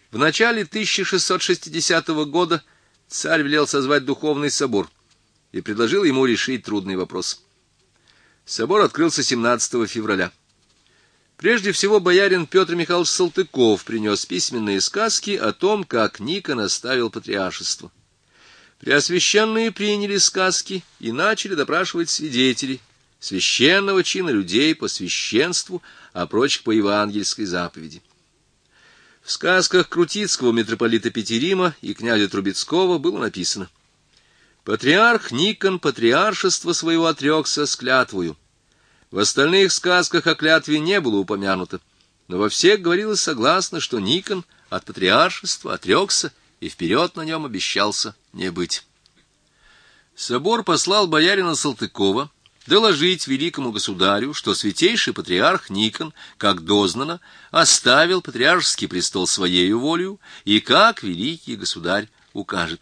В начале 1660 года царь велел созвать духовный собор и предложил ему решить трудный вопрос. Собор открылся 17 февраля. Прежде всего боярин Петр Михайлович Салтыков принес письменные сказки о том, как Никон оставил патриаршество. Преосвященные приняли сказки и начали допрашивать свидетелей, священного чина людей по священству, а прочих по евангельской заповеди. В сказках крутицкого митрополита Петерима и князя Трубецкого было написано: «Патриарх Никон патриаршество своего отрекся с клятвою». В остальных сказках о клятве не было упомянуто, но во всех говорилось согласно, что Никон от патриаршества отрекся и вперед на нем обещался не быть. Собор послал боярина Салтыкова доложить великому государю, что святейший патриарх Никон, как дознано, оставил патриаршеский престол своею волею и как великий государь укажет.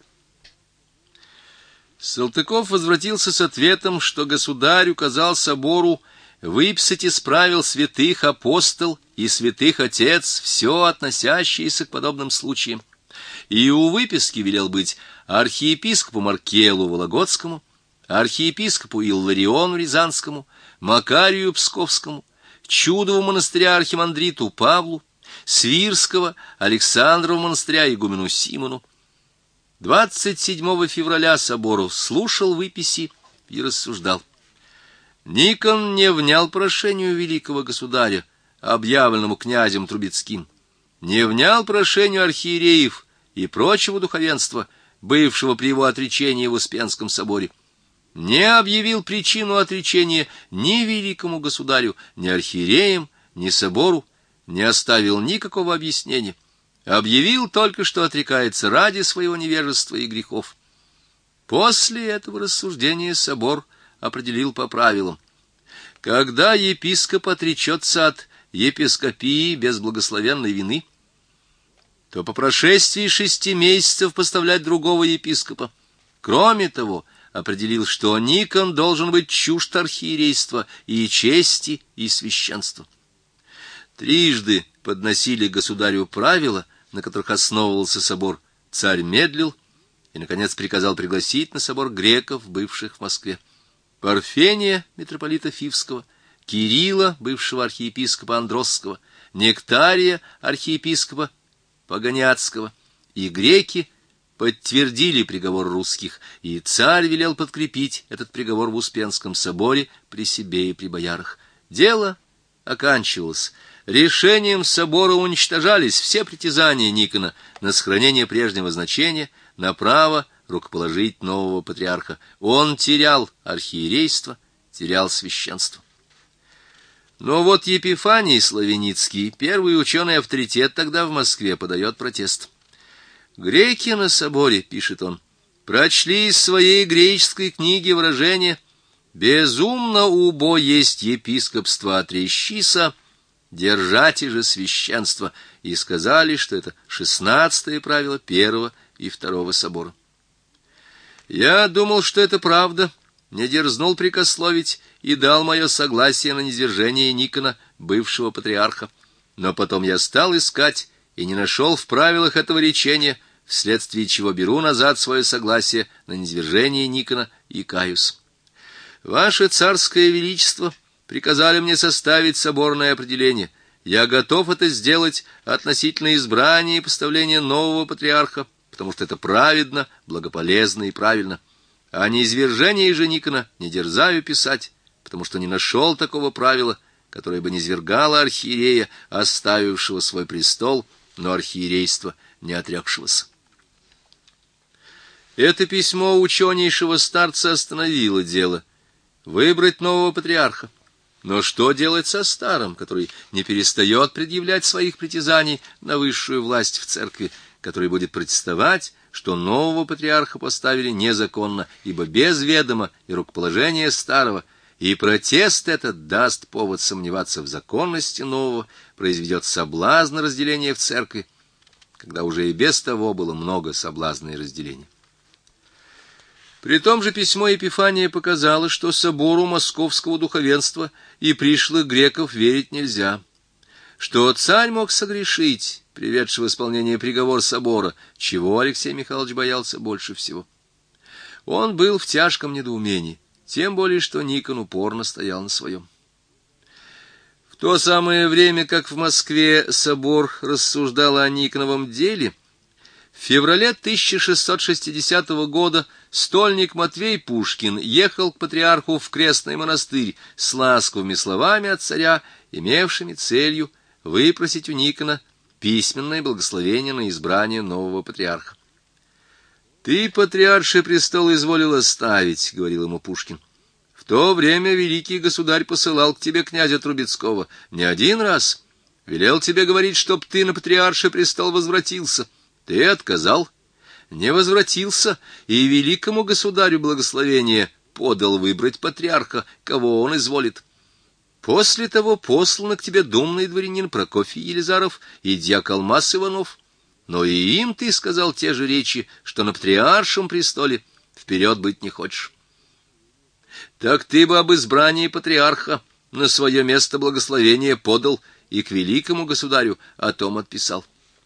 Салтыков возвратился с ответом, что государь указал собору выписать из правил святых апостол и святых отец все относящееся к подобным случаям, и у выписки велел быть архиепископу Маркелу Вологодскому, архиепископу Иллариону Рязанскому, Макарию Псковскому, Чудову монастыря архимандриту Павлу, Свирского Александрову монастыря игумену Симону. 27 февраля собор слушал выписи и рассуждал. Никон не внял прошению великого государя, объявленному князем Трубецким, не внял прошению архиереев и прочего духовенства, бывшего при его отречении в Успенском соборе, не объявил причину отречения ни великому государю, ни архиереям, ни собору, не оставил никакого объяснения, объявил только, что отрекается ради своего невежества и грехов. После этого рассуждения собор определил по правилам: когда епископ отречется от епископии без благословенной вины, то по прошествии 6 месяцев поставлять другого епископа. Кроме того, определил, что Никон должен быть чужд архиерейства и чести, и священства. Трижды подносили государю правила, на которых основывался собор. Царь медлил и, наконец, приказал пригласить на собор греков, бывших в Москве: Парфения, митрополита Фивского, Кирилла, бывшего архиепископа Андросского, Нектария, архиепископа Погоняцкого, и греки подтвердили приговор русских, и царь велел подкрепить этот приговор в Успенском соборе при себе и при боярах. Дело оканчивалось. Решением собора уничтожались все притязания Никона на сохранение прежнего значения, на право рукоположить нового патриарха. Он терял архиерейство, терял священство. Но вот Епифаний Славеницкий, первый ученый авторитет тогда в Москве, подает протест. «Греки на соборе, — пишет он, — прочли из своей греческой книги выражение: «Безумно убо есть епископство отрещиса, держате же священство», и сказали, что это 16-е правило первого и второго собора. Я думал, что это правда, не дерзнул прикословить и дал мое согласие на низвержение Никона, бывшего патриарха. Но потом я стал искать и не нашел в правилах этого речения, вследствие чего беру назад свое согласие на низвержение Никона и каюсь. Ваше царское величество приказали мне составить соборное определение. Я готов это сделать относительно избрания и поставления нового патриарха, потому что это праведно, благополезно и правильно. А низвержение же Никона не дерзаю писать, потому что не нашел такого правила, которое бы низвергало архиерея, оставившего свой престол, но архиерейство не отрекшегося. Это письмо ученейшего старца остановило дело. Выбрать нового патриарха. Но что делать со старым, который не перестает предъявлять своих притязаний на высшую власть в церкви, который будет протестовать, что нового патриарха поставили незаконно, ибо без ведома и рукоположения старого, и протест этот даст повод сомневаться в законности нового, произведет соблазн разделения в церкви, когда уже и без того было много соблазна и разделения. При том же письмо Епифания показало, что собору московского духовенства и пришлых греков верить нельзя, что царь мог согрешить, приведший в исполнение приговор собора, чего Алексей Михайлович боялся больше всего. Он был в тяжком недоумении, тем более что Никон упорно стоял на своем. В то самое время, как в Москве собор рассуждал о Никоновом деле, в феврале 1660 года стольник Матвей Пушкин ехал к патриарху в Крестный монастырь с ласковыми словами от царя, имевшими целью выпросить у Никона письменное благословение на избрание нового патриарха. «Ты, патриарший престол, изволил оставить, — говорил ему Пушкин. В то время великий государь посылал к тебе князя Трубецкого не один раз, велел тебе говорить, чтоб ты на патриарший престол возвратился. Ты отказал, не возвратился, и великому государю благословение подал выбрать патриарха, кого он изволит. После того посланы к тебе думный дворянин Прокофий Елизаров и дьяк Алмаз Иванов, но и им ты сказал те же речи, что на патриаршем престоле вперед быть не хочешь. Так ты бы об избрании патриарха на свое место благословение подал и к великому государю о том отписал.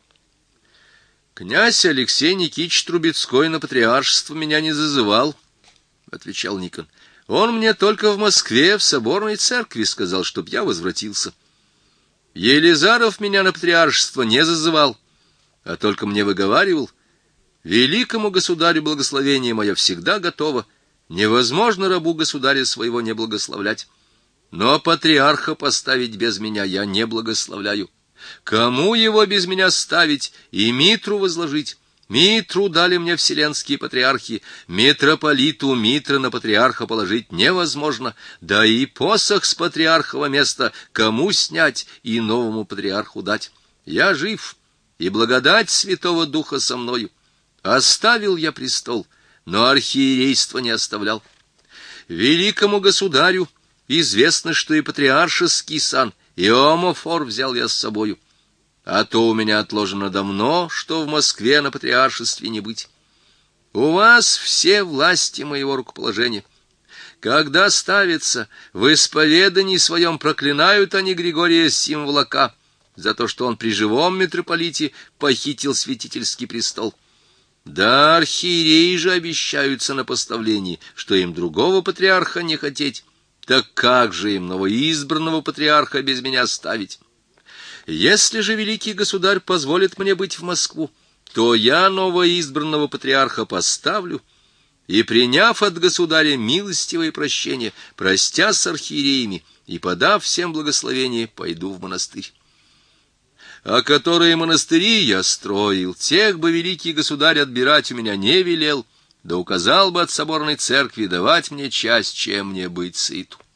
«Князь Алексей Никитич Трубецкой на патриаршество меня не зазывал, — отвечал Никон. — Он мне только в Москве, в соборной церкви, сказал, чтоб я возвратился. Елизаров меня на патриаршество не зазывал, а только мне выговаривал: великому государю благословение мое всегда готово, невозможно рабу государя своего не благословлять. Но патриарха поставить без меня я не благословляю. Кому его без меня ставить и митру возложить? Митру дали мне вселенские патриархи, митрополиту митра на патриарха положить невозможно, да и посох с патриархова места кому снять и новому патриарху дать? Я жив, и благодать Святого Духа со мною. Оставил я престол, но архиерейство не оставлял. Великому государю известно, что и патриаршеский сан, и омофор взял я с собою. А то у меня отложено давно, что в Москве на патриаршестве не быть. У вас все власти моего рукоположения. Когда ставится, в исповедании своем проклинают они Григория Символака за то, что он при живом митрополите похитил святительский престол. Да архиереи же обещаются на поставлении, что им другого патриарха не хотеть. Так как же им новоизбранного патриарха без меня ставить? Если же великий государь позволит мне быть в Москву, то я новоизбранного патриарха поставлю, и, приняв от государя милостивое прощение, простя с архиереями и подав всем благословение, пойду в монастырь. А которые монастыри я строил, тех бы великий государь отбирать у меня не велел, да указал бы от соборной церкви давать мне часть, чем мне быть сыту.